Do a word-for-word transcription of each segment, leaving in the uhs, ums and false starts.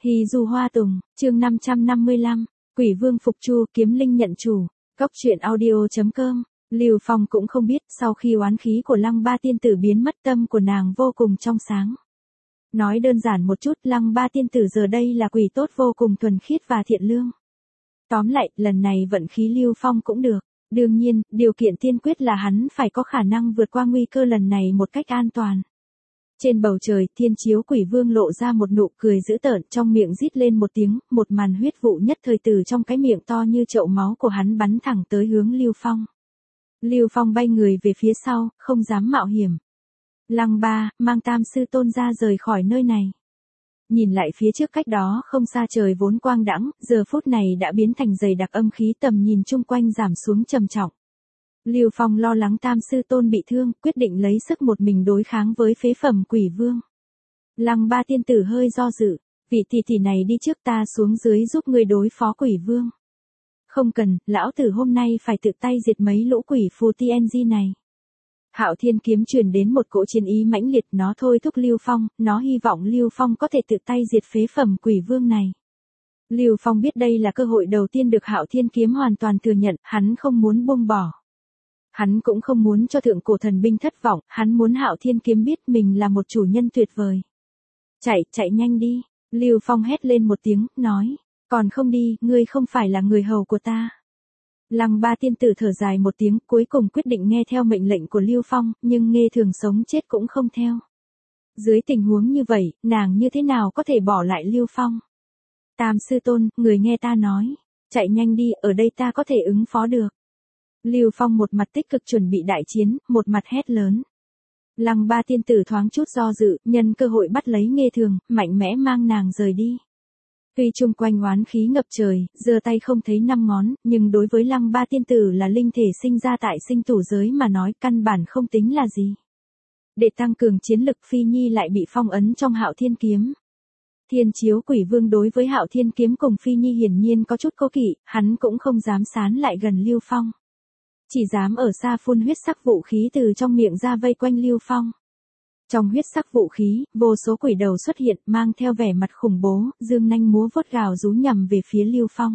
Hì dù hoa tùng, chương năm trăm năm mươi lăm, Quỷ Vương phục chu, kiếm linh nhận chủ. Cốc truyện audio chấm com. Lưu Phong cũng không biết, sau khi oán khí của Lăng Ba tiên tử biến mất, tâm của nàng vô cùng trong sáng. Nói đơn giản một chút, Lăng Ba tiên tử giờ đây là quỷ tốt vô cùng thuần khiết và thiện lương. Tóm lại, lần này vận khí Lưu Phong cũng được. Đương nhiên, điều kiện tiên quyết là hắn phải có khả năng vượt qua nguy cơ lần này một cách an toàn. Trên bầu trời, Thiên Chiếu Quỷ Vương lộ ra một nụ cười dữ tợn, trong miệng rít lên một tiếng, một màn huyết vụ nhất thời từ trong cái miệng to như chậu máu của hắn bắn thẳng tới hướng Lưu Phong. Lưu Phong bay người về phía sau, không dám mạo hiểm. Lăng Ba, mang Tam Sư Tôn ra rời khỏi nơi này. Nhìn lại phía trước cách đó không xa, trời vốn quang đãng, giờ phút này đã biến thành dày đặc âm khí, tầm nhìn chung quanh giảm xuống trầm trọng. Lưu Phong lo lắng Tam Sư Tôn bị thương, quyết định lấy sức một mình đối kháng với phế phẩm Quỷ Vương. Lăng Ba tiên tử hơi do dự, vị tỷ tỷ này đi trước, ta xuống dưới giúp người đối phó Quỷ Vương. Không cần, lão tử hôm nay phải tự tay diệt mấy lũ quỷ phù tê en giê này. Hạo Thiên kiếm truyền đến một cỗ chiến ý mãnh liệt, nó thôi thúc Lưu Phong, nó hy vọng Lưu Phong có thể tự tay diệt phế phẩm Quỷ Vương này. Lưu Phong biết đây là cơ hội đầu tiên được Hạo Thiên kiếm hoàn toàn thừa nhận, hắn không muốn buông bỏ. Hắn cũng không muốn cho thượng cổ thần binh thất vọng, hắn muốn Hạo Thiên kiếm biết mình là một chủ nhân tuyệt vời. Chạy, chạy nhanh đi, Lưu Phong hét lên một tiếng, nói, còn không đi, ngươi không phải là người hầu của ta. Lăng Ba tiên tử thở dài một tiếng, cuối cùng quyết định nghe theo mệnh lệnh của Lưu Phong, nhưng nghe thường sống chết cũng không theo. Dưới tình huống như vậy, nàng như thế nào có thể bỏ lại Lưu Phong? Tam Sư Tôn, người nghe ta nói, chạy nhanh đi, ở đây ta có thể ứng phó được. Lưu Phong một mặt tích cực chuẩn bị đại chiến, một mặt hét lớn. Lăng Ba tiên tử thoáng chút do dự, nhân cơ hội bắt lấy Nghê Thường, mạnh mẽ mang nàng rời đi. Tuy chung quanh oán khí ngập trời, giơ tay không thấy năm ngón, nhưng đối với Lăng Ba tiên tử là linh thể sinh ra tại sinh tử giới mà nói, căn bản không tính là gì. Để tăng cường chiến lực, Phi Nhi lại bị phong ấn trong Hạo Thiên kiếm. Thiên Chiếu Quỷ Vương đối với Hạo Thiên kiếm cùng Phi Nhi hiển nhiên có chút cố kỵ, hắn cũng không dám sán lại gần Lưu Phong. Chỉ dám ở xa phun huyết sắc vũ khí từ trong miệng ra vây quanh Lưu Phong. Trong huyết sắc vũ khí, vô số quỷ đầu xuất hiện, mang theo vẻ mặt khủng bố, dương nanh múa vuốt gào rú nhằm về phía Lưu Phong.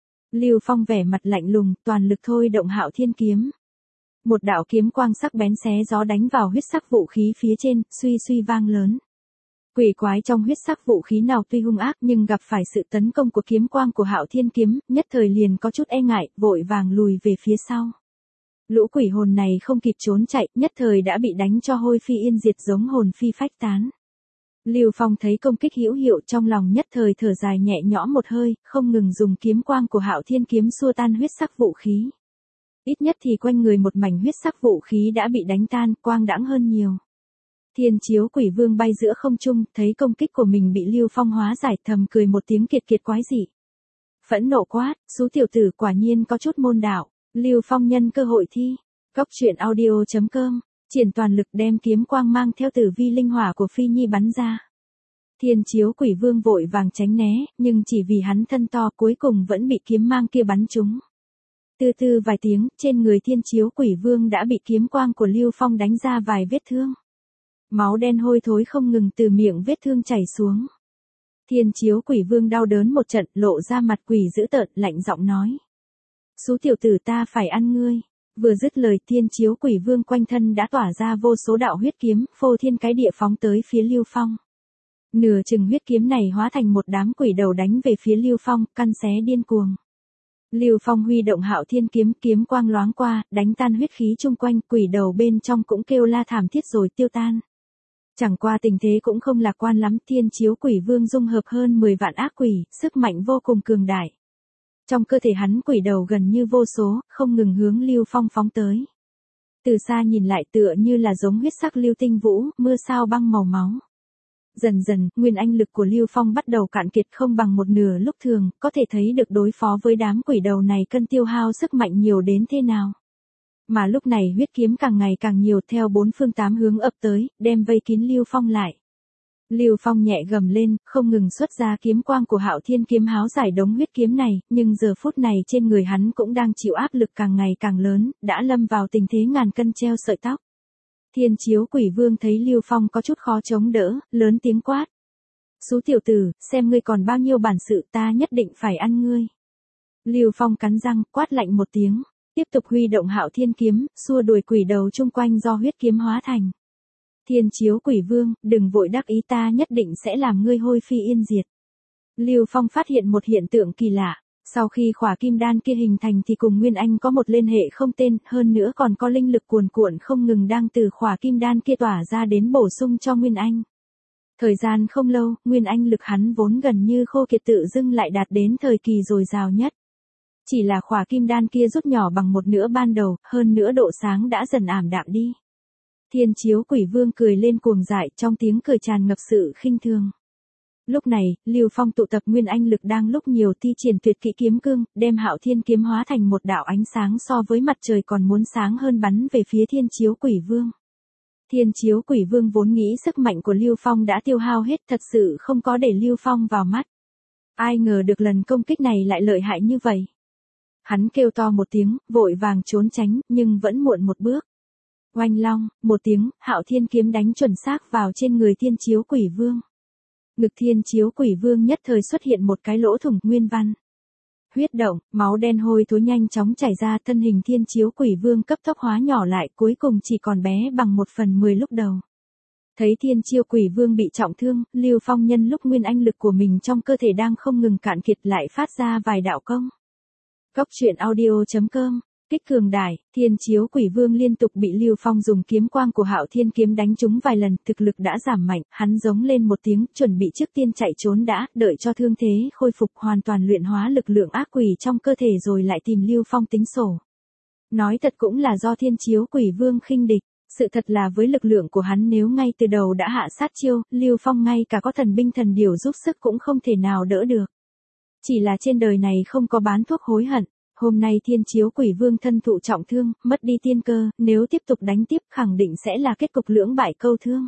Lưu Phong vẻ mặt lạnh lùng, toàn lực thôi động Hạo Thiên kiếm. Một đạo kiếm quang sắc bén xé gió đánh vào huyết sắc vũ khí phía trên, suy suy vang lớn. Quỷ quái trong huyết sắc vũ khí nào tuy hung ác nhưng gặp phải sự tấn công của kiếm quang của Hạo Thiên kiếm, nhất thời liền có chút e ngại, vội vàng lùi về phía sau. Lũ quỷ hồn này không kịp trốn chạy, nhất thời đã bị đánh cho hôi phi yên diệt, giống hồn phi phách tán. Lưu Phong thấy công kích hữu hiệu, trong lòng nhất thời thở dài nhẹ nhõm một hơi, không ngừng dùng kiếm quang của Hạo Thiên kiếm xua tan huyết sắc vũ khí. Ít nhất thì quanh người một mảnh huyết sắc vũ khí đã bị đánh tan, quang đãng hơn nhiều. Thiên Chiếu Quỷ Vương bay giữa không trung, thấy công kích của mình bị Lưu Phong hóa giải, thầm cười một tiếng kiệt kiệt quái dị. Phẫn nộ quát, xú tiểu tử quả nhiên có chút môn đạo. Lưu Phong nhân cơ hội thi. Cốc truyện audio chấm com. Triển toàn lực đem kiếm quang mang theo tử vi linh hỏa của Phi Nhi bắn ra. Thiên Chiếu Quỷ Vương vội vàng tránh né, nhưng chỉ vì hắn thân to cuối cùng vẫn bị kiếm mang kia bắn trúng. Từ từ vài tiếng, trên người Thiên Chiếu Quỷ Vương đã bị kiếm quang của Lưu Phong đánh ra vài vết thương. Máu đen hôi thối không ngừng từ miệng vết thương chảy xuống. Thiên Chiếu Quỷ Vương đau đớn một trận, lộ ra mặt quỷ dữ tợn, lạnh giọng nói. Xú tiểu tử, ta phải ăn ngươi. Vừa dứt lời, Thiên Chiếu Quỷ Vương quanh thân đã tỏa ra vô số đạo huyết kiếm, phô thiên cái địa phóng tới phía Lưu Phong. Nửa chừng huyết kiếm này hóa thành một đám quỷ đầu đánh về phía Lưu Phong, căn xé điên cuồng. Lưu Phong huy động Hạo Thiên kiếm, kiếm quang loáng qua, đánh tan huyết khí chung quanh, quỷ đầu bên trong cũng kêu la thảm thiết rồi tiêu tan. Chẳng qua tình thế cũng không lạc quan lắm, Thiên Chiếu Quỷ Vương dung hợp hơn mười vạn ác quỷ, sức mạnh vô cùng cường đại. Trong cơ thể hắn quỷ đầu gần như vô số, không ngừng hướng Lưu Phong phóng tới. Từ xa nhìn lại tựa như là giống huyết sắc lưu tinh vũ, mưa sao băng màu máu. Dần dần, nguyên anh lực của Lưu Phong bắt đầu cạn kiệt không bằng một nửa lúc thường, có thể thấy được đối phó với đám quỷ đầu này cần tiêu hao sức mạnh nhiều đến thế nào. Mà lúc này huyết kiếm càng ngày càng nhiều theo bốn phương tám hướng ập tới, đem vây kín Lưu Phong lại. Lưu Phong nhẹ gầm lên, không ngừng xuất ra kiếm quang của Hạo Thiên kiếm háo giải đống huyết kiếm này, nhưng giờ phút này trên người hắn cũng đang chịu áp lực càng ngày càng lớn, đã lâm vào tình thế ngàn cân treo sợi tóc. Thiên Chiếu Quỷ Vương thấy Lưu Phong có chút khó chống đỡ, lớn tiếng quát. Xú tiểu tử, xem ngươi còn bao nhiêu bản sự, ta nhất định phải ăn ngươi. Lưu Phong cắn răng, quát lạnh một tiếng, tiếp tục huy động Hạo Thiên kiếm, xua đuổi quỷ đầu chung quanh do huyết kiếm hóa thành. Thiên chiếu quỷ vương, đừng vội đắc ý, ta nhất định sẽ làm ngươi hôi phi yên diệt. Lưu Phong phát hiện một hiện tượng kỳ lạ, sau khi khỏa kim đan kia hình thành thì cùng Nguyên Anh có một liên hệ không tên, hơn nữa còn có linh lực cuồn cuộn không ngừng đang từ khỏa kim đan kia tỏa ra đến bổ sung cho Nguyên Anh. Thời gian không lâu, Nguyên Anh lực hắn vốn gần như khô kiệt tự dưng lại đạt đến thời kỳ dồi dào nhất. Chỉ là khỏa kim đan kia rút nhỏ bằng một nửa ban đầu, hơn nữa độ sáng đã dần ảm đạm đi. Thiên chiếu quỷ vương cười lên cuồng dại, trong tiếng cười tràn ngập sự khinh thường. Lúc này, Lưu Phong tụ tập Nguyên Anh lực đang lúc nhiều thi triển tuyệt kỹ kiếm cương, đem Hạo Thiên kiếm hóa thành một đạo ánh sáng so với mặt trời còn muốn sáng hơn bắn về phía thiên chiếu quỷ vương. Thiên chiếu quỷ vương vốn nghĩ sức mạnh của Lưu Phong đã tiêu hao hết, thật sự không có để Lưu Phong vào mắt. Ai ngờ được lần công kích này lại lợi hại như vậy. Hắn kêu to một tiếng, vội vàng trốn tránh, nhưng vẫn muộn một bước. Oanh long, một tiếng, Hạo Thiên kiếm đánh chuẩn xác vào trên người thiên chiếu quỷ vương. Ngực thiên chiếu quỷ vương nhất thời xuất hiện một cái lỗ thủng nguyên văn. Huyết động, máu đen hôi thối nhanh chóng chảy ra, thân hình thiên chiếu quỷ vương cấp tốc hóa nhỏ lại, cuối cùng chỉ còn bé bằng một phần mười lúc đầu. Thấy thiên chiếu quỷ vương bị trọng thương, Lưu Phong nhân lúc Nguyên Anh lực của mình trong cơ thể đang không ngừng cạn kiệt lại phát ra vài đạo công. Cốc truyện audio chấm com Kích cường đại, thiên chiếu quỷ vương liên tục bị Lưu Phong dùng kiếm quang của Hạo Thiên kiếm đánh trúng vài lần, thực lực đã giảm mạnh, hắn giống lên một tiếng, chuẩn bị trước tiên chạy trốn đã, đợi cho thương thế khôi phục hoàn toàn luyện hóa lực lượng ác quỷ trong cơ thể rồi lại tìm Lưu Phong tính sổ. Nói thật cũng là do thiên chiếu quỷ vương khinh địch, sự thật là với lực lượng của hắn nếu ngay từ đầu đã hạ sát chiêu, Lưu Phong ngay cả có thần binh thần điều giúp sức cũng không thể nào đỡ được. Chỉ là trên đời này không có bán thuốc hối hận. Hôm nay thiên chiếu quỷ vương thân thụ trọng thương, mất đi tiên cơ, nếu tiếp tục đánh tiếp khẳng định sẽ là kết cục lưỡng bại câu thương.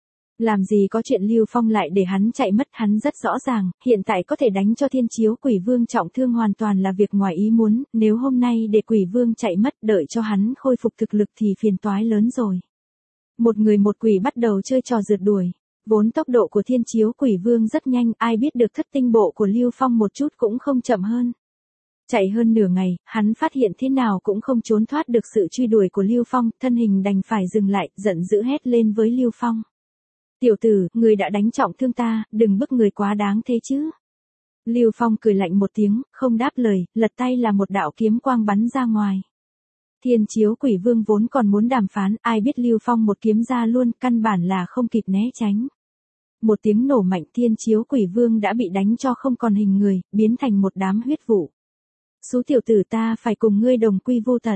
Làm gì có chuyện Lưu Phong lại để hắn chạy mất, hắn rất rõ ràng, hiện tại có thể đánh cho thiên chiếu quỷ vương trọng thương hoàn toàn là việc ngoài ý muốn, nếu hôm nay để quỷ vương chạy mất đợi cho hắn khôi phục thực lực thì phiền toái lớn rồi. Một người một quỷ bắt đầu chơi trò rượt đuổi. Vốn tốc độ của thiên chiếu quỷ vương rất nhanh, ai biết được thất tinh bộ của Lưu Phong một chút cũng không chậm hơn. Chạy hơn nửa ngày, hắn phát hiện thế nào cũng không trốn thoát được sự truy đuổi của Lưu Phong, thân hình đành phải dừng lại, giận dữ hét lên với Lưu Phong. Tiểu tử, người đã đánh trọng thương ta, đừng bức người quá đáng thế chứ. Lưu Phong cười lạnh một tiếng, không đáp lời, lật tay là một đạo kiếm quang bắn ra ngoài. Thiên chiếu quỷ vương vốn còn muốn đàm phán, ai biết Lưu Phong một kiếm ra luôn, căn bản là không kịp né tránh. Một tiếng nổ mạnh, thiên chiếu quỷ vương đã bị đánh cho không còn hình người, biến thành một đám huyết vụ. Xú tiểu tử, ta phải cùng ngươi đồng quy vô tận.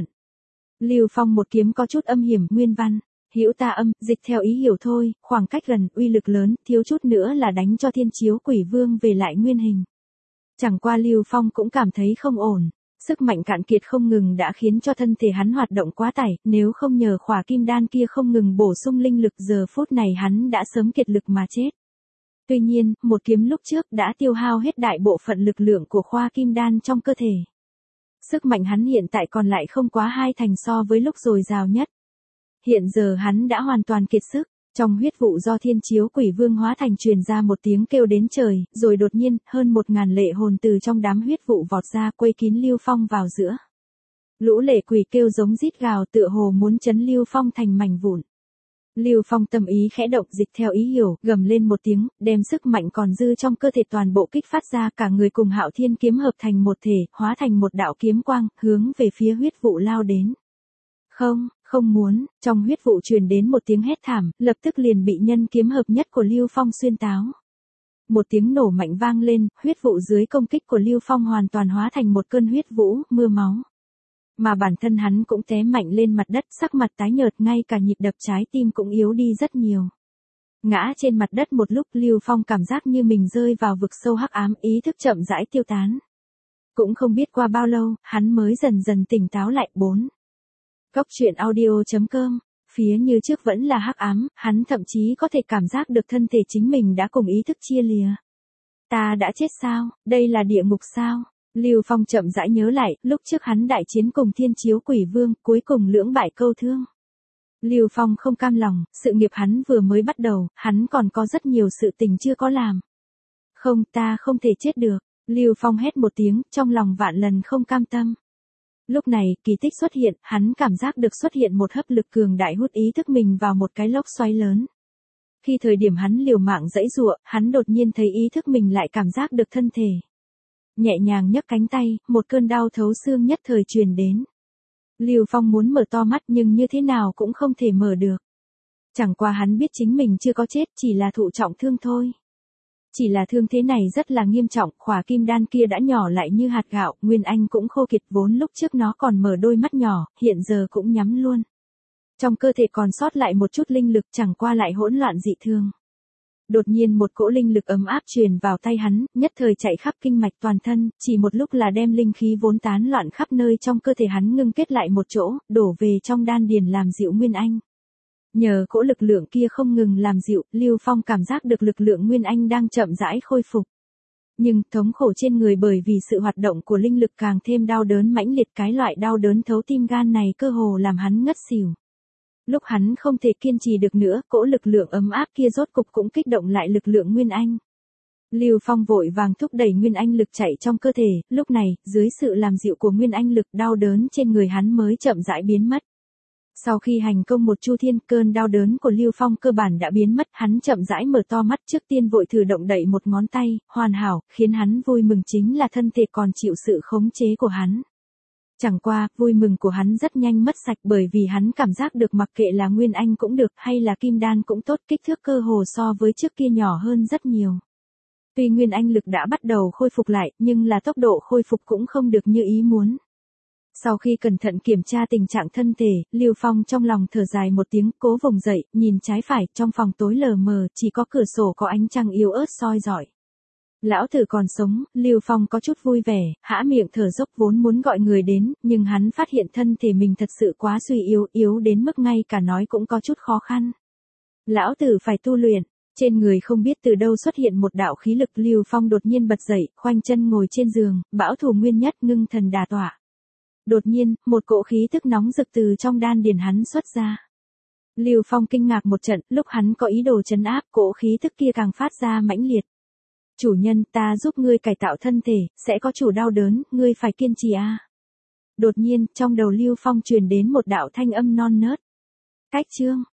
Lưu Phong một kiếm có chút âm hiểm, nguyên văn, hữu ta âm, dịch theo ý hiểu thôi, khoảng cách gần, uy lực lớn, thiếu chút nữa là đánh cho thiên chiếu quỷ vương về lại nguyên hình. Chẳng qua Lưu Phong cũng cảm thấy không ổn, sức mạnh cạn kiệt không ngừng đã khiến cho thân thể hắn hoạt động quá tải, nếu không nhờ khỏa kim đan kia không ngừng bổ sung linh lực giờ phút này hắn đã sớm kiệt lực mà chết. Tuy nhiên, một kiếm lúc trước đã tiêu hao hết đại bộ phận lực lượng của khỏa kim đan trong cơ thể. Sức mạnh hắn hiện tại còn lại không quá hai thành so với lúc dồi dào nhất. Hiện giờ hắn đã hoàn toàn kiệt sức, trong huyết vụ do thiên chiếu quỷ vương hóa thành truyền ra một tiếng kêu đến trời, rồi đột nhiên, hơn một ngàn lệ hồn từ trong đám huyết vụ vọt ra quây kín Lưu Phong vào giữa. Lũ lệ quỷ kêu giống rít gào tựa hồ muốn chấn Lưu Phong thành mảnh vụn. Lưu Phong tâm ý khẽ động, dịch theo ý hiểu, gầm lên một tiếng, đem sức mạnh còn dư trong cơ thể toàn bộ kích phát ra, cả người cùng Hạo Thiên kiếm hợp thành một thể, hóa thành một đạo kiếm quang, hướng về phía huyết vụ lao đến. Không, không muốn, trong huyết vụ truyền đến một tiếng hét thảm, lập tức liền bị nhân kiếm hợp nhất của Lưu Phong xuyên táo. Một tiếng nổ mạnh vang lên, huyết vụ dưới công kích của Lưu Phong hoàn toàn hóa thành một cơn huyết vũ, mưa máu. Mà bản thân hắn cũng té mạnh lên mặt đất, sắc mặt tái nhợt, ngay cả nhịp đập trái tim cũng yếu đi rất nhiều. Ngã trên mặt đất một lúc, Lưu Phong cảm giác như mình rơi vào vực sâu hắc ám, ý thức chậm rãi tiêu tán. Cũng không biết qua bao lâu, hắn mới dần dần tỉnh táo lại. Bốn Cốc truyện audio chấm com Phía như trước vẫn là hắc ám, hắn thậm chí có thể cảm giác được thân thể chính mình đã cùng ý thức chia lìa. Ta đã chết sao? Đây là địa ngục sao? Lưu Phong chậm rãi nhớ lại, lúc trước hắn đại chiến cùng thiên chiếu quỷ vương, cuối cùng lưỡng bại câu thương. Lưu Phong không cam lòng, sự nghiệp hắn vừa mới bắt đầu, hắn còn có rất nhiều sự tình chưa có làm. Không, ta không thể chết được. Lưu Phong hét một tiếng, trong lòng vạn lần không cam tâm. Lúc này, kỳ tích xuất hiện, hắn cảm giác được xuất hiện một hấp lực cường đại hút ý thức mình vào một cái lốc xoáy lớn. Khi thời điểm hắn liều mạng giãy giụa, hắn đột nhiên thấy ý thức mình lại cảm giác được thân thể. Nhẹ nhàng nhấc cánh tay, một cơn đau thấu xương nhất thời truyền đến. Lưu Phong muốn mở to mắt nhưng như thế nào cũng không thể mở được. Chẳng qua hắn biết chính mình chưa có chết, chỉ là thụ trọng thương thôi. Chỉ là thương thế này rất là nghiêm trọng, khỏa kim đan kia đã nhỏ lại như hạt gạo, Nguyên Anh cũng khô kiệt, vốn lúc trước nó còn mở đôi mắt nhỏ, hiện giờ cũng nhắm luôn. Trong cơ thể còn sót lại một chút linh lực, chẳng qua lại hỗn loạn dị thường. Đột nhiên một cỗ linh lực ấm áp truyền vào tay hắn, nhất thời chạy khắp kinh mạch toàn thân, chỉ một lúc là đem linh khí vốn tán loạn khắp nơi trong cơ thể hắn ngưng kết lại một chỗ, đổ về trong đan điền làm dịu Nguyên Anh. Nhờ cỗ lực lượng kia không ngừng làm dịu, Lưu Phong cảm giác được lực lượng Nguyên Anh đang chậm rãi khôi phục. Nhưng, thống khổ trên người bởi vì sự hoạt động của linh lực càng thêm đau đớn mãnh liệt, cái loại đau đớn thấu tim gan này cơ hồ làm hắn ngất xỉu. Lúc hắn không thể kiên trì được nữa, cỗ lực lượng ấm áp kia rốt cục cũng kích động lại lực lượng Nguyên Anh. Lưu Phong vội vàng thúc đẩy Nguyên Anh lực chạy trong cơ thể, lúc này, dưới sự làm dịu của Nguyên Anh lực, đau đớn trên người hắn mới chậm rãi biến mất. Sau khi hành công một chu thiên, cơn đau đớn của Lưu Phong cơ bản đã biến mất, hắn chậm rãi mở to mắt, trước tiên vội thử động đậy một ngón tay, hoàn hảo, khiến hắn vui mừng chính là thân thể còn chịu sự khống chế của hắn. Chẳng qua, vui mừng của hắn rất nhanh mất sạch bởi vì hắn cảm giác được mặc kệ là Nguyên Anh cũng được hay là Kim Đan cũng tốt, kích thước cơ hồ so với trước kia nhỏ hơn rất nhiều. Tuy Nguyên Anh lực đã bắt đầu khôi phục lại, nhưng là tốc độ khôi phục cũng không được như ý muốn. Sau khi cẩn thận kiểm tra tình trạng thân thể, Lưu Phong trong lòng thở dài một tiếng, cố vùng dậy, nhìn trái phải, trong phòng tối lờ mờ, chỉ có cửa sổ có ánh trăng yếu ớt soi rọi. Lão tử còn sống, Lưu Phong có chút vui vẻ, hã miệng thở dốc vốn muốn gọi người đến, nhưng hắn phát hiện thân thể mình thật sự quá suy yếu, yếu đến mức ngay cả nói cũng có chút khó khăn. Lão tử phải tu luyện, trên người không biết từ đâu xuất hiện một đạo khí lực, Lưu Phong đột nhiên bật dậy, khoanh chân ngồi trên giường, bão thủ nguyên nhất ngưng thần đả tọa. Đột nhiên, một cỗ khí tức nóng rực từ trong đan điền hắn xuất ra. Lưu Phong kinh ngạc một trận, lúc hắn có ý đồ trấn áp, cỗ khí tức kia càng phát ra mãnh liệt. Chủ nhân, ta giúp ngươi cải tạo thân thể, sẽ có chủ đau đớn, ngươi phải kiên trì a. Đột nhiên, trong đầu Lưu Phong truyền đến một đạo thanh âm non nớt. Cách chương